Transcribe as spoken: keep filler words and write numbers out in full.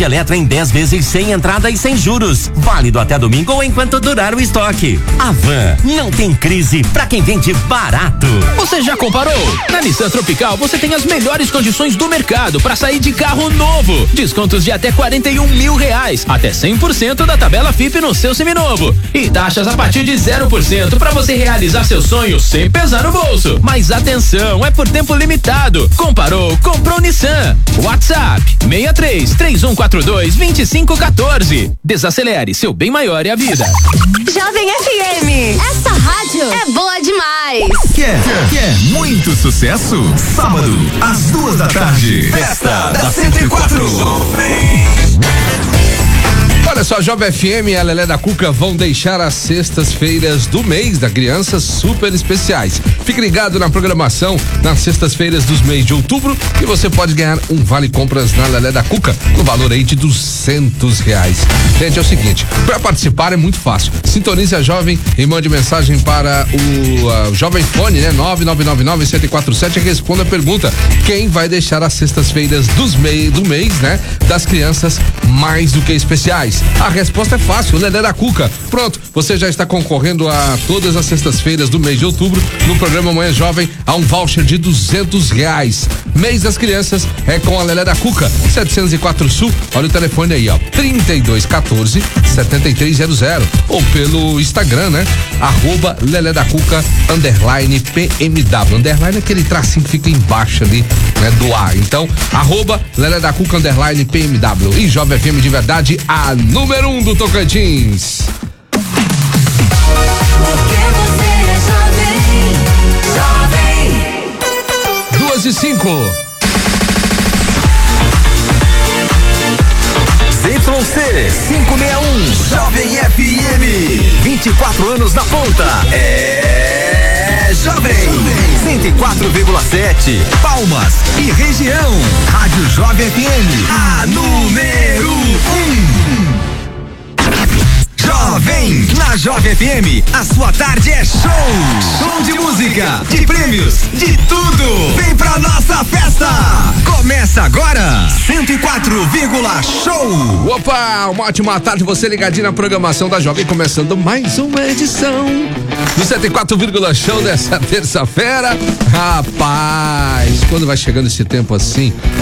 Ford Elettra em dez vezes sem entrada e sem juros. Válido até domingo ou enquanto durar o estoque. A Van não tem crise pra quem vende barato. Você já comparou? Na Nissan Tropical você tem as melhores condições do mercado para sair de carro novo. Descontos de até quarenta e um mil reais, até cem por cento da tabela F I P no seu seminovo. E taxas a partir de zero por cento para você realizar seu sonho sem pesar no bolso. Mas atenção, é por tempo limitado. Comparou, comprou Nissan. WhatsApp seis três, três um quatro dois, dois cinco um quatro. Desacelere, seu bem maior é a vida. Jovem F M. Essa rádio é boa demais. Quer, quer muito sucesso? Sábado, às duas da tarde. Festa da cento e quatro. Olha só, Jovem F M e a Lelé da Cuca vão deixar as sextas-feiras do mês da criança super especiais. Fique ligado na programação nas sextas-feiras dos mês de outubro e você pode ganhar um vale compras na Lelé da Cuca no valor aí de duzentos reais. Gente, é o seguinte, para participar é muito fácil. Sintonize a Jovem e mande mensagem para o uh, Jovem Fone, né? nove nove nove nove, sete quatro sete e responda a pergunta: quem vai deixar as sextas-feiras dos mês, do mês, né? Das crianças mais do que especiais? A resposta é fácil, Lelé da Cuca. Pronto, você já está concorrendo a todas as sextas-feiras do mês de outubro no programa Manhã Jovem a um voucher de duzentos reais. Mês das crianças é com a Lelé da Cuca, setecentos e quatro Sul. Olha o telefone aí, ó, trinta e dois quatorze, setenta e três zero zero, ou pelo Instagram, né? Arroba Lelé da Cuca underline P M W. Underline é aquele tracinho que fica embaixo ali, né? Do A. Então, arroba Lelé da Cuca underline P M W. E Jovem F M de verdade, a número um do Tocantins. Porque você é jovem, jovem. Duas e cinco. Y C quinhentos e sessenta e um, Jovem F M, vinte e quatro anos na ponta. É Jovem, cento e quatro vírgula sete, Palmas e região. Rádio Jovem F M, a número um. Jovem, na Jovem F M, a sua tarde é show. Show de música, de prêmios, de tudo. Vem pra nossa festa. Começa agora, cento e quatro, show. Opa, uma ótima tarde, você ligadinho na programação da Jovem, começando mais uma edição do cento e quatro, show dessa terça-feira. Rapaz, quando vai chegando esse tempo assim,